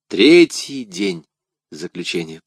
Третий день заключения.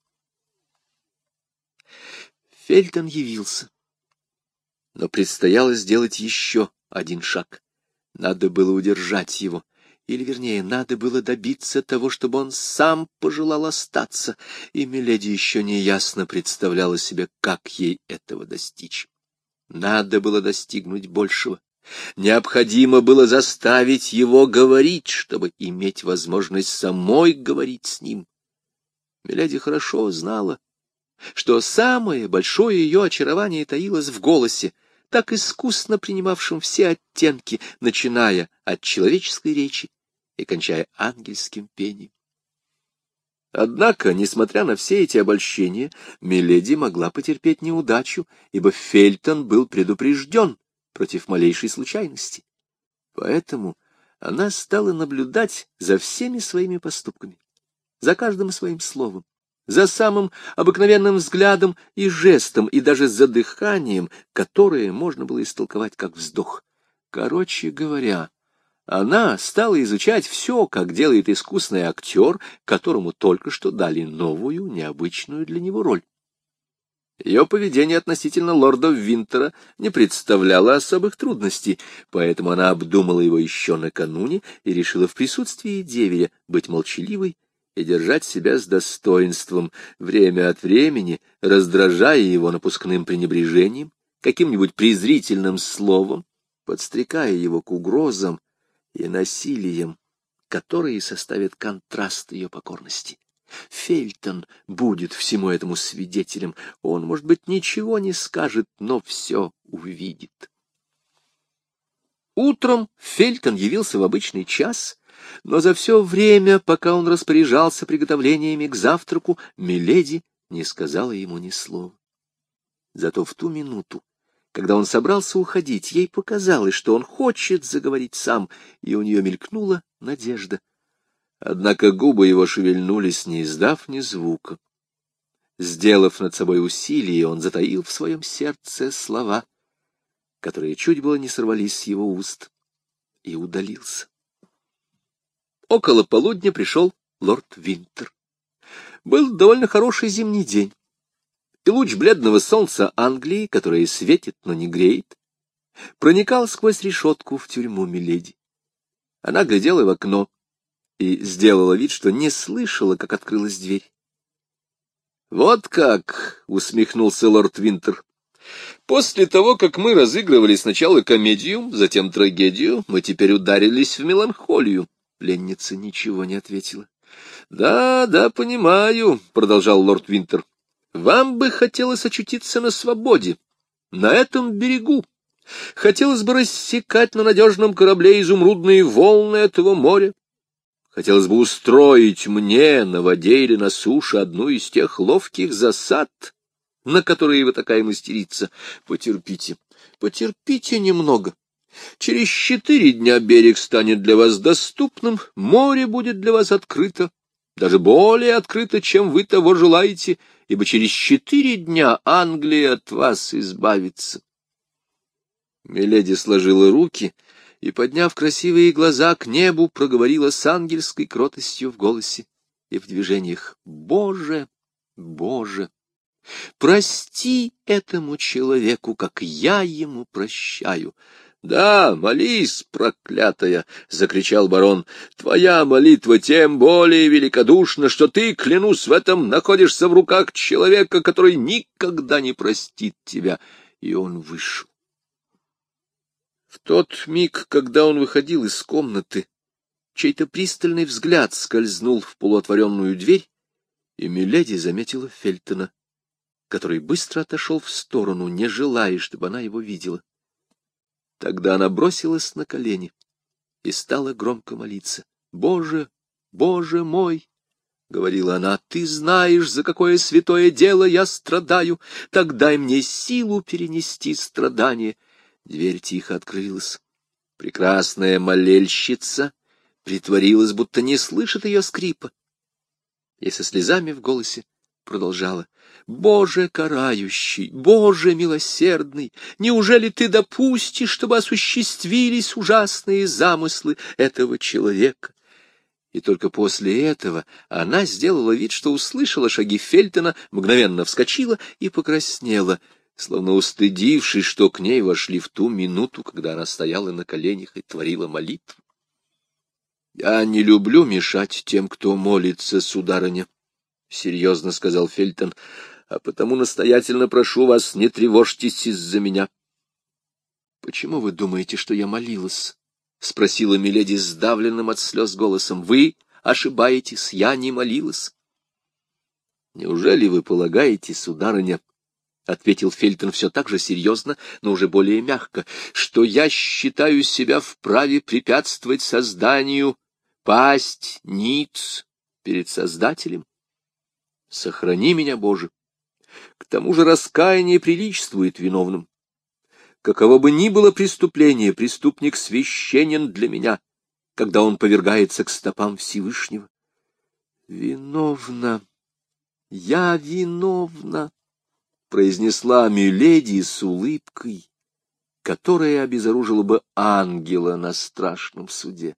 Фельтон явился. Но предстояло сделать еще один шаг. Надо было удержать его, или, вернее, надо было добиться того, чтобы он сам пожелал остаться, и миледи еще неясно представляла себе, как ей этого достичь. Надо было достигнуть большего. Необходимо было заставить его говорить, чтобы иметь возможность самой говорить с ним. Миледи хорошо знала, что самое большое ее очарование таилось в голосе, так искусно принимавшем все оттенки, начиная от человеческой речи и кончая ангельским пением. Однако, несмотря на все эти обольщения, миледи могла потерпеть неудачу, ибо Фельтон был предупрежден против малейшей случайности. Поэтому она стала наблюдать за всеми своими поступками, за каждым своим словом, за самым обыкновенным взглядом и жестом, и даже за дыханием, которое можно было истолковать как вздох. Короче говоря, она стала изучать все, как делает искусный актер, которому только что дали новую, необычную для него роль. Ее поведение относительно лорда Винтера не представляло особых трудностей, поэтому она обдумала его еще накануне и решила в присутствии деверя быть молчаливой и держать себя с достоинством, время от времени раздражая его напускным пренебрежением, каким-нибудь презрительным словом, подстрекая его к угрозам и насилием, которые составят контраст ее покорности. Фельтон будет всему этому свидетелем. Он, может быть, ничего не скажет, но все увидит. Утром Фельтон явился в обычный час, но за все время, пока он распоряжался приготовлениями к завтраку, миледи не сказала ему ни слова. Зато в ту минуту, когда он собрался уходить, ей показалось, что он хочет заговорить сам, и у нее мелькнула надежда. Однако губы его шевельнулись, не издав ни звука. Сделав над собой усилие, он затаил в своем сердце слова, которые чуть было не сорвались с его уст, и удалился. Около полудня пришел лорд Винтер. Был довольно хороший зимний день, и луч бледного солнца Англии, которое светит, но не греет, проникал сквозь решетку в тюрьму миледи. Она глядела в окно и сделала вид, что не слышала, как открылась дверь. «Вот как!» — усмехнулся лорд Винтер. «После того, как мы разыгрывали сначала комедию, затем трагедию, мы теперь ударились в меланхолию». Пленница ничего не ответила. «Да, понимаю», — продолжал лорд Винтер. «Вам бы хотелось очутиться на свободе, на этом берегу. Хотелось бы рассекать на надежном корабле изумрудные волны этого моря. Хотелось бы устроить мне на воде или на суше одну из тех ловких засад, на которые вы такая мастерица. Потерпите, потерпите немного. Через 4 дня берег станет для вас доступным, море будет для вас открыто, даже более открыто, чем вы того желаете, ибо через 4 дня Англия от вас избавится». Миледи сложила руки и, подняв красивые глаза к небу, проговорила с ангельской кротостью в голосе и в движениях: «Боже, Боже, прости этому человеку, как я ему прощаю». «Да, молись, проклятая!» — закричал барон. «Твоя молитва тем более великодушна, что ты, клянусь в этом, находишься в руках человека, который никогда не простит тебя». И он вышел. В тот миг, когда он выходил из комнаты, чей-то пристальный взгляд скользнул в полуотворенную дверь, и миледи заметила Фельтона, который быстро отошел в сторону, не желая, чтобы она его видела. Тогда она бросилась на колени и стала громко молиться. «Боже, Боже мой!» — говорила она, — «ты знаешь, за какое святое дело я страдаю, так дай мне силу перенести страдания». Дверь тихо открылась. Прекрасная молельщица притворилась, будто не слышит ее скрипа, и со слезами в голосе продолжала: «Боже карающий, Боже милосердный, неужели ты допустишь, чтобы осуществились ужасные замыслы этого человека? И только после этого она сделала вид, что услышала шаги Фельтона, мгновенно вскочила и покраснела, словно устыдившись, что к ней вошли в ту минуту, когда она стояла на коленях и творила молитву. — Я не люблю мешать тем, кто молится, сударыня, — серьезно сказал Фельтон, — а потому настоятельно прошу вас, не тревожьтесь из-за меня. — Почему вы думаете, что я молилась? — спросила миледи сдавленным от слез голосом. — Вы ошибаетесь, я не молилась. — Неужели вы полагаете, сударыня, — ответил Фельтон все так же серьезно, но уже более мягко, — что я считаю себя вправе препятствовать созданию, пасть ниц перед Создателем? Сохрани меня, Боже! К тому же раскаяние приличествует виновным. Каково бы ни было преступление, преступник священен для меня, когда он повергается к стопам Всевышнего. «Виновна, я виновна», — произнесла миледи с улыбкой, которая обезоружила бы ангела на страшном суде.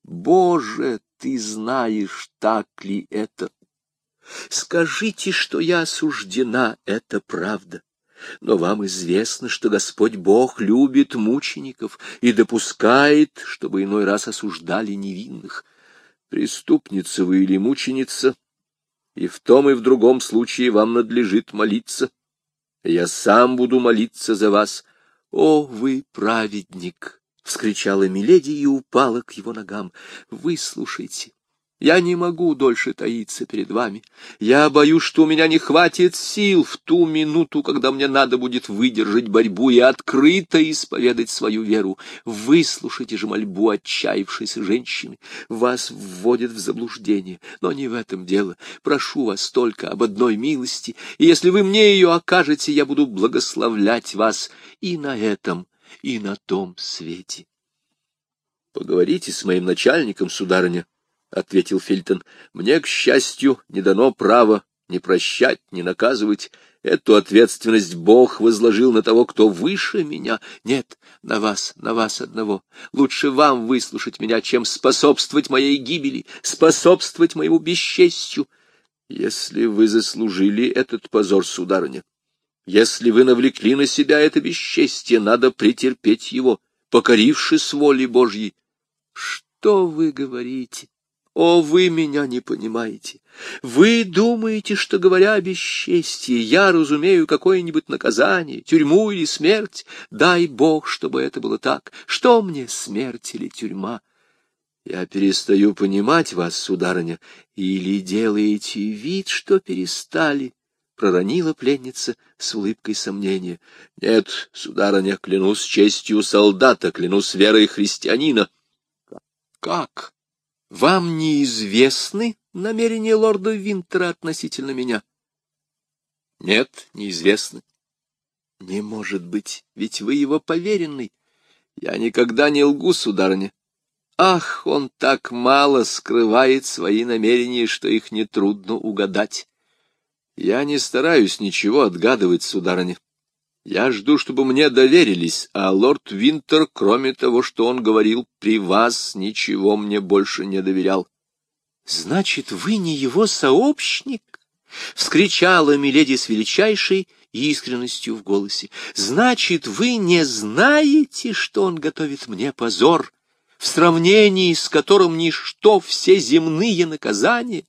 «Боже, ты знаешь, так ли это? Скажите, что я осуждена, это правда. Но вам известно, что Господь Бог любит мучеников и допускает, чтобы иной раз осуждали невинных. Преступница вы или мученица, и в том и в другом случае вам надлежит молиться. Я сам буду молиться за вас. О, вы праведник! — вскричала миледи и упала к его ногам. — Выслушайте. Я не могу дольше таиться перед вами. Я боюсь, что у меня не хватит сил в ту минуту, когда мне надо будет выдержать борьбу и открыто исповедать свою веру. Выслушайте же мольбу отчаявшейся женщины. Вас вводят в заблуждение, но не в этом дело. Прошу вас только об одной милости, и если вы мне ее окажете, я буду благословлять вас и на этом, и на том свете. — Поговорите с моим начальником, сударыня, — ответил Фельтон. — Мне, к счастью, не дано право ни прощать, ни наказывать. Эту ответственность Бог возложил на того, кто выше меня. Нет, на вас одного. Лучше вам выслушать меня, чем способствовать моей гибели, способствовать моему бесчестью. Если вы заслужили этот позор, сударыня, если вы навлекли на себя это бесчестие, надо претерпеть его, покорившись воле Божьей. Что вы говорите? О, вы меня не понимаете. Вы думаете, что, говоря о бесчестии, я разумею какое-нибудь наказание, тюрьму или смерть? Дай Бог, чтобы это было так. Что мне смерть или тюрьма? Я перестаю понимать вас, сударыня, или делаете вид, что перестали, — проронила пленница с улыбкой сомнения. — Нет, сударыня, клянусь честью солдата, клянусь верой христианина. — Как? Вам неизвестны намерения лорда Винтера относительно меня? — Нет, неизвестны. — Не может быть, ведь вы его поверенный. Я никогда не лгу, сударыня. Ах, он так мало скрывает свои намерения, что их нетрудно угадать. Я не стараюсь ничего отгадывать, сударыня. Я жду, чтобы мне доверились, а лорд Винтер, кроме того, что он говорил при вас, ничего мне больше не доверял. — Значит, вы не его сообщник? — вскричала миледи с величайшей искренностью в голосе. — Значит, вы не знаете, что он готовит мне позор, в сравнении с которым ничто все земные наказания?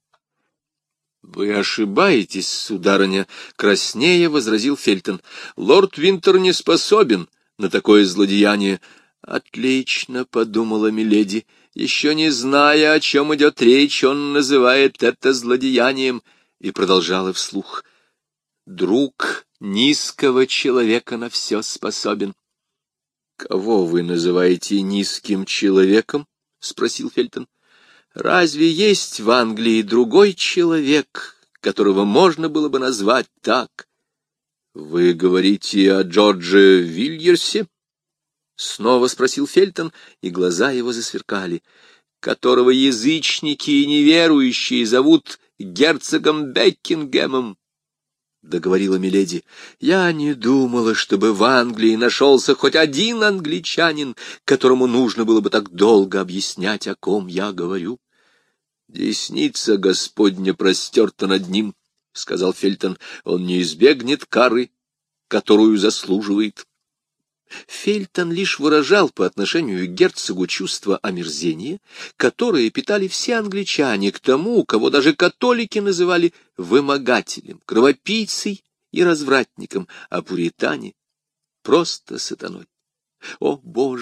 — Вы ошибаетесь, сударыня, — краснея возразил Фельтон. — Лорд Винтер не способен на такое злодеяние. — Отлично, — подумала миледи, — еще не зная, о чем идет речь, он называет это злодеянием, и продолжала вслух. — Друг низкого человека на все способен. — Кого вы называете низким человеком? — спросил Фельтон. Разве есть в Англии другой человек, которого можно было бы назвать так? — Вы говорите о Джордже Вильерсе? — снова спросил Фельтон, и глаза его засверкали. — Которого язычники и неверующие зовут герцогом Бекингемом, — договорила миледи. — Я не думала, чтобы в Англии нашелся хоть один англичанин, которому нужно было бы так долго объяснять, о ком я говорю. «Десница Господня простерта над ним», — сказал Фельтон. «Он не избегнет кары, которую заслуживает». Фельтон лишь выражал по отношению к герцогу чувство омерзения, которое питали все англичане к тому, кого даже католики называли вымогателем, кровопийцей и развратником, а пуритане — просто сатаной. «О,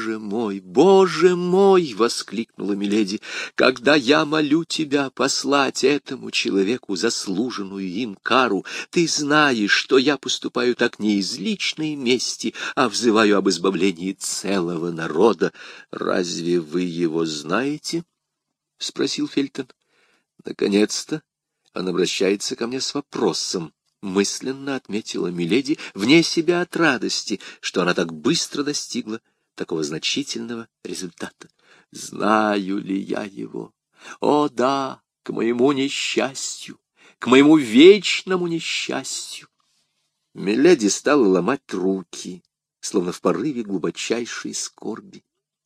Боже мой!» — воскликнула миледи. «Когда я молю тебя послать этому человеку заслуженную им кару, ты знаешь, что я поступаю так не из личной мести, а взываю об избавлении целого народа. Разве вы его знаете?» — спросил Фельтон. «Наконец-то он обращается ко мне с вопросом», — мысленно отметила миледи, вне себя от радости, что она так быстро достигла такого значительного результата. «Знаю ли я его? О, да, к моему несчастью, к моему вечному несчастью!» Миледи стала ломать руки, словно в порыве глубочайшей скорби.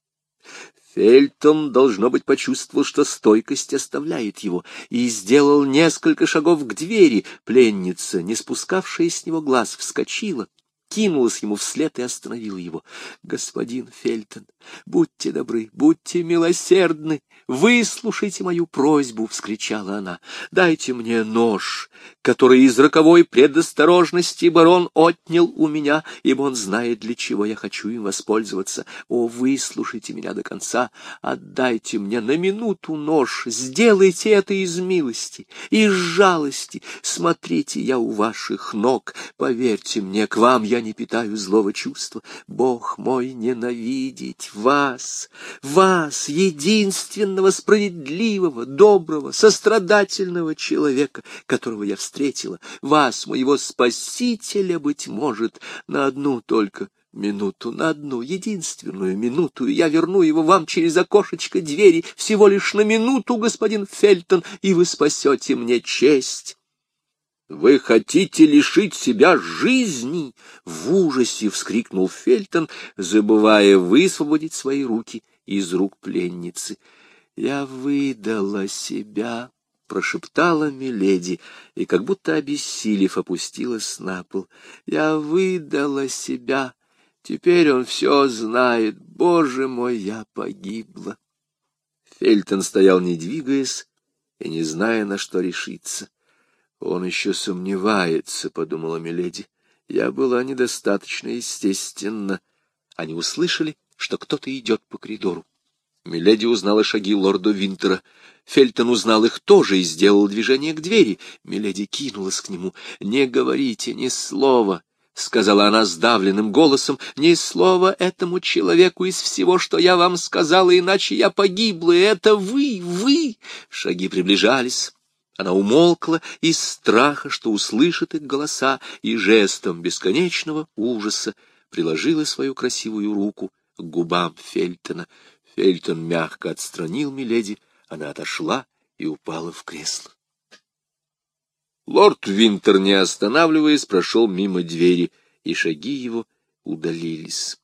Фельтон, должно быть, почувствовал, что стойкость оставляет его, и сделал несколько шагов к двери. Пленница, не спускавшая с него глаз, вскочила, кинулась ему вслед и остановила его. «Господин Фельтон, будьте добры, будьте милосердны, выслушайте мою просьбу!» — вскричала она. «Дайте мне нож, который из роковой предосторожности барон отнял у меня, ибо он знает, для чего я хочу им воспользоваться. О, выслушайте меня до конца, отдайте мне на минуту нож, сделайте это из милости, из жалости. Смотрите, я у ваших ног, поверьте мне, к вам я не питаю злого чувства. Бог мой, ненавидеть вас, единственного справедливого, доброго, сострадательного человека, которого я встретила, вас, моего спасителя, быть может, на одну только минуту, на одну единственную минуту, и я верну его вам через окошечко двери, всего лишь на минуту, господин Фельтон, и вы спасете мне честь». «Вы хотите лишить себя жизни?» — в ужасе вскрикнул Фельтон, забывая высвободить свои руки из рук пленницы. «Я выдала себя», — прошептала миледи, и, как будто обессилев, опустилась на пол. «Я выдала себя. Теперь он все знает. Боже мой, я погибла». Фельтон стоял, не двигаясь, и не зная, на что решиться. «Он еще сомневается», — подумала миледи. «Я была недостаточно естественна». Они услышали, что кто-то идет по коридору. Миледи узнала шаги лорда Винтера. Фельтон узнал их тоже и сделал движение к двери. Миледи кинулась к нему. «Не говорите ни слова», — сказала она сдавленным голосом, — «ни слова этому человеку из всего, что я вам сказала, иначе я погибла, и это вы!» Шаги приближались. Она умолкла из страха, что услышит их голоса, и жестом бесконечного ужаса приложила свою красивую руку к губам Фельтона. Фельтон мягко отстранил миледи, она отошла и упала в кресло. Лорд Винтер, не останавливаясь, прошел мимо двери, и шаги его удалились.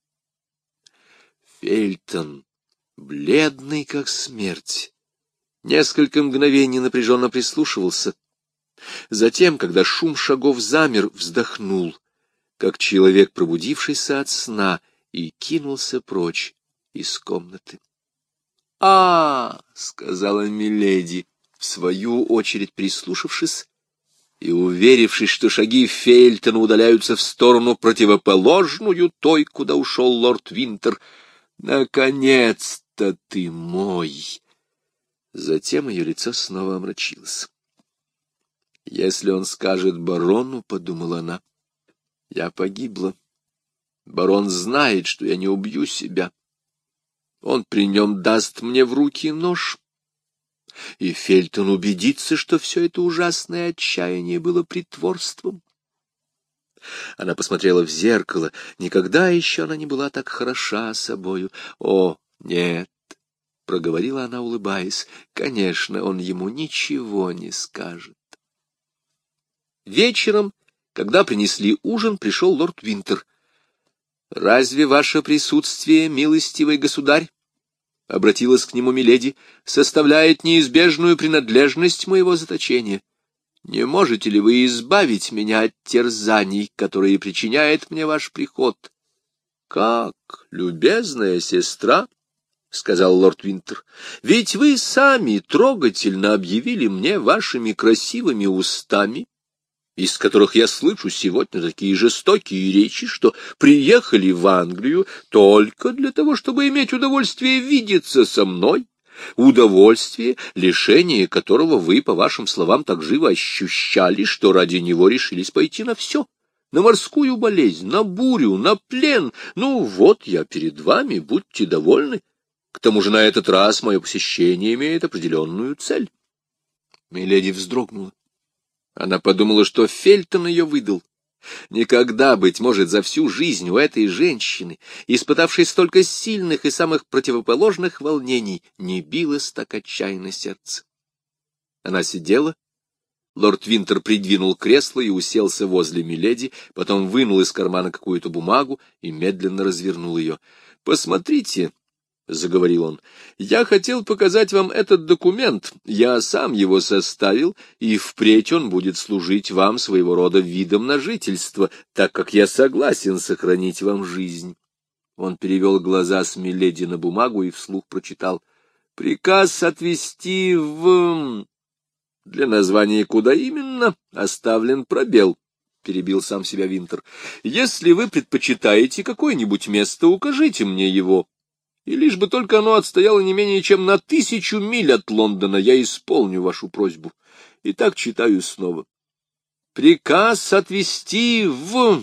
Фельтон, бледный как смерть, несколько мгновений напряженно прислушивался. Затем, когда шум шагов замер, вздохнул, как человек, пробудившийся от сна, и кинулся прочь из комнаты. Сказала миледи, в свою очередь прислушавшись и уверившись, что шаги Фельтона удаляются в сторону противоположную той, куда ушел лорд Винтер. «Наконец-то ты мой!» Затем ее лицо снова омрачилось. «Если он скажет барону, — подумала она, — я погибла. Барон знает, что я не убью себя. Он при нем даст мне в руки нож, и Фельтон убедится, что все это ужасное отчаяние было притворством». Она посмотрела в зеркало. Никогда еще она не была так хороша собою. «О, нет!» — проговорила она, улыбаясь. «Конечно, он ему ничего не скажет». Вечером, когда принесли ужин, пришел лорд Винтер. «Разве ваше присутствие, милостивый государь, — обратилась к нему миледи, — составляет неизбежную принадлежность моего заточения. Не можете ли вы избавить меня от терзаний, которые причиняет мне ваш приход? — Как, любезная сестра, — сказал лорд Винтер, — ведь вы сами трогательно объявили мне вашими красивыми устами, из которых я слышу сегодня такие жестокие речи, что приехали в Англию только для того, чтобы иметь удовольствие видеться со мной, удовольствие, лишение которого вы, по вашим словам, так живо ощущали, что ради него решились пойти на все, на морскую болезнь, на бурю, на плен. Ну вот я перед вами, будьте довольны. К тому же на этот раз мое посещение имеет определенную цель. Миледи вздрогнула. Она подумала, что Фельтон ее выдал. Никогда, быть может, за всю жизнь у этой женщины, испытавшей столько сильных и самых противоположных волнений, не билось так отчаянно сердце. Она сидела. Лорд Винтер придвинул кресло и уселся возле миледи, потом вынул из кармана какую-то бумагу и медленно развернул ее. — Посмотрите, — заговорил он, — я хотел показать вам этот документ. Я сам его составил, и впредь он будет служить вам своего рода видом на жительство, так как я согласен сохранить вам жизнь. Он перевел глаза с миледи на бумагу и вслух прочитал. Приказ отвезти в... Для названия «Куда именно» оставлен пробел, — перебил сам себя Винтер. Если вы предпочитаете какое-нибудь место, укажите мне его. И лишь бы только оно отстояло не менее чем на 1000 миль от Лондона, я исполню вашу просьбу. Итак, читаю снова. Приказ отвезти в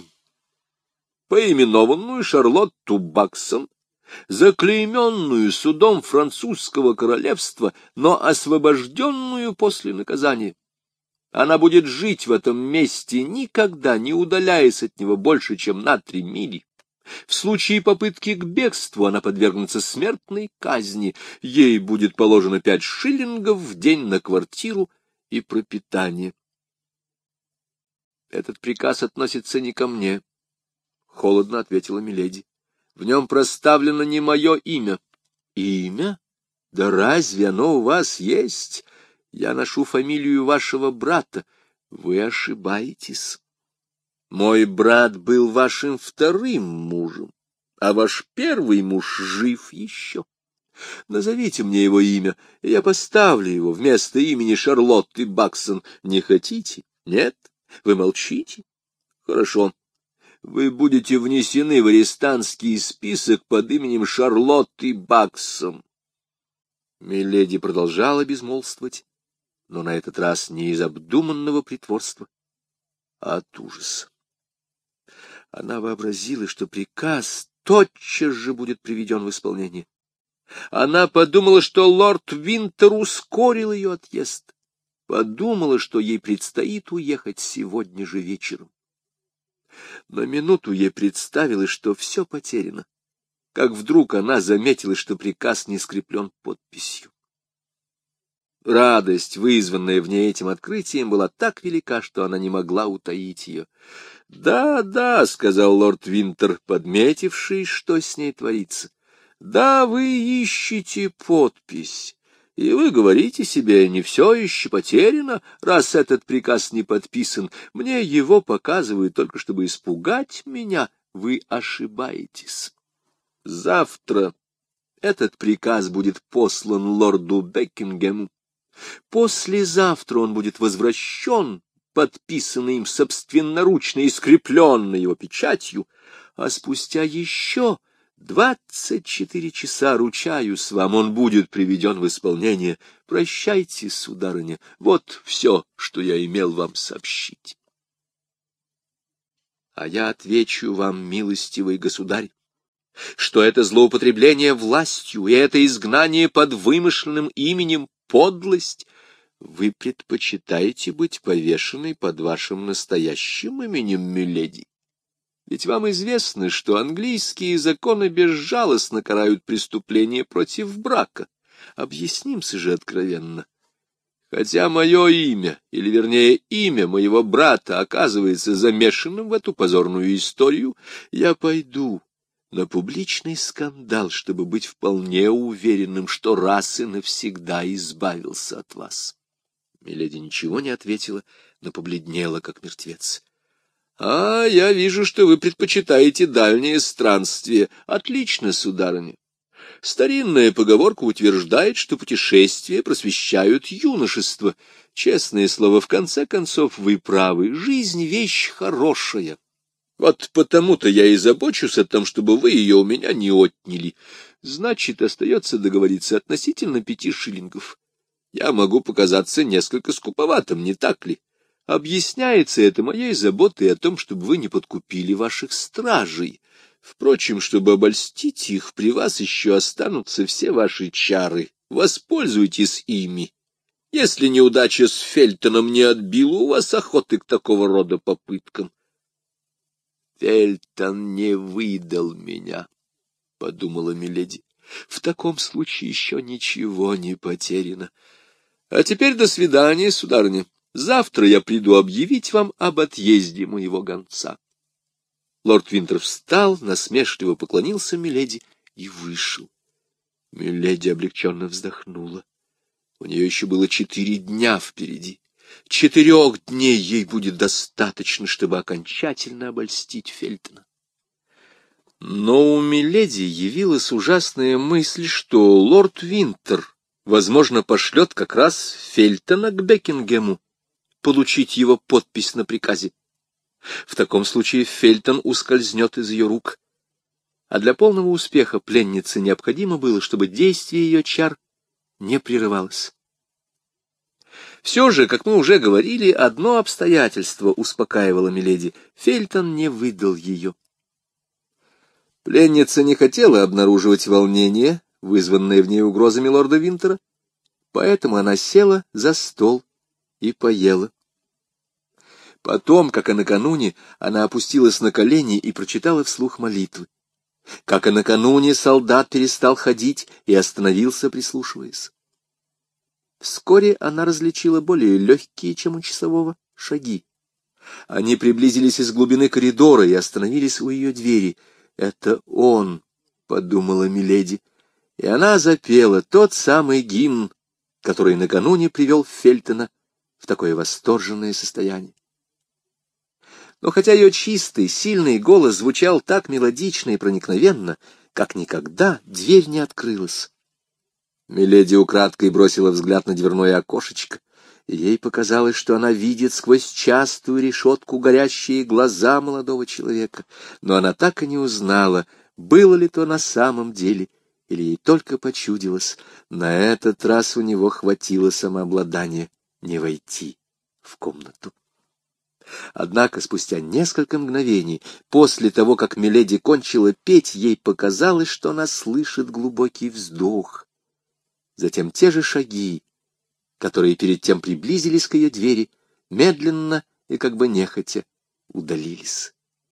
поименованную Шарлотту Баксон, заклейменную судом французского королевства, но освобожденную после наказания. Она будет жить в этом месте, никогда не удаляясь от него больше, чем на 3 мили. В случае попытки к бегству она подвергнется смертной казни. Ей будет положено 5 шиллингов в день на квартиру и пропитание. Этот приказ относится не ко мне, — холодно ответила миледи. В нем проставлено не мое имя. Имя? Да разве оно у вас есть? Я ношу фамилию вашего брата. Вы ошибаетесь. Мой брат был вашим вторым мужем, а ваш первый муж жив еще. Назовите мне его имя, и я поставлю его вместо имени Шарлотты Баксон. Не хотите? Нет? Вы молчите? Хорошо. Вы будете внесены в арестантский список под именем Шарлотты Баксон. Миледи продолжала безмолвствовать, но на этот раз не из обдуманного притворства, а от ужаса. Она вообразила, что приказ тотчас же будет приведен в исполнение. Она подумала, что лорд Винтер ускорил ее отъезд. Подумала, что ей предстоит уехать сегодня же вечером. На минуту ей представилось, что все потеряно, как вдруг она заметила, что приказ не скреплен подписью. Радость, вызванная в ней этим открытием, была так велика, что она не могла утаить ее. — Да, да, — сказал лорд Винтер, подметивший, что с ней творится. — Да, вы ищете подпись, и вы говорите себе, не все еще потеряно, раз этот приказ не подписан. Мне его показывают только, чтобы испугать меня. Вы ошибаетесь. Завтра этот приказ будет послан лорду Бекингему. Послезавтра он будет возвращен, подписанный им собственноручно и скрепленный его печатью, а спустя еще 24 часа, ручаюсь вам, он будет приведен в исполнение. Прощайте, сударыня, вот все, что я имел вам сообщить. А я отвечу вам, милостивый государь, что это злоупотребление властью и это изгнание под вымышленным именем подлость. Вы предпочитаете быть повешенной под вашим настоящим именем, миледи? Ведь вам известно, что английские законы безжалостно карают преступления против брака. Объяснимся же откровенно. Хотя мое имя, или вернее имя моего брата, оказывается замешанным в эту позорную историю, я пойду на публичный скандал, чтобы быть вполне уверенным, что раз и навсегда избавился от вас. Миледи ничего не ответила, но побледнела, как мертвец. — А, я вижу, что вы предпочитаете дальние странствия. Отлично, сударыня. Старинная поговорка утверждает, что путешествия просвещают юношество. Честное слово, в конце концов, вы правы. Жизнь — вещь хорошая. Вот потому-то я и забочусь о том, чтобы вы ее у меня не отняли. Значит, остается договориться относительно 5 шиллингов. Я могу показаться несколько скуповатым, не так ли? Объясняется это моей заботой о том, чтобы вы не подкупили ваших стражей. Впрочем, чтобы обольстить их, при вас еще останутся все ваши чары. Воспользуйтесь ими. Если неудача с Фельтоном не отбила у вас охоты к такого рода попыткам. Фельтон не выдал меня, — подумала миледи. В таком случае еще ничего не потеряно. А теперь до свидания, сударыня. Завтра я приду объявить вам об отъезде моего гонца. Лорд Винтер встал, насмешливо поклонился миледи и вышел. Миледи облегченно вздохнула. У нее еще было 4 дня впереди. 4 дней ей будет достаточно, чтобы окончательно обольстить Фельтона. Но у миледи явилась ужасная мысль, что лорд Винтер, возможно, пошлет как раз Фельтона к Бекингему получить его подпись на приказе. В таком случае Фельтон ускользнет из ее рук. А для полного успеха пленнице необходимо было, чтобы действие ее чар не прерывалось. Все же, как мы уже говорили, одно обстоятельство успокаивало миледи. Фельтон не выдал ее. Пленница не хотела обнаруживать волнение, вызванное в ней угрозами лорда Винтера, поэтому она села за стол и поела. Потом, как и накануне, она опустилась на колени и прочитала вслух молитвы. Как и накануне, солдат перестал ходить и остановился, прислушиваясь. Вскоре она различила более легкие, чем у часового, шаги. Они приблизились из глубины коридора и остановились у ее двери. «Это он», — подумала миледи, и она запела тот самый гимн, который накануне привел Фельтона в такое восторженное состояние. Но хотя ее чистый, сильный голос звучал так мелодично и проникновенно, как никогда, дверь не открылась. Миледи украдкой бросила взгляд на дверное окошечко, и ей показалось, что она видит сквозь частую решетку горящие глаза молодого человека, но она так и не узнала, было ли то на самом деле, или ей только почудилось. На этот раз у него хватило самообладания не войти в комнату. Однако спустя несколько мгновений, после того, как миледи кончила петь, ей показалось, что она слышит глубокий вздох. Затем те же шаги, которые перед тем приблизились к ее двери, медленно и как бы нехотя удалились.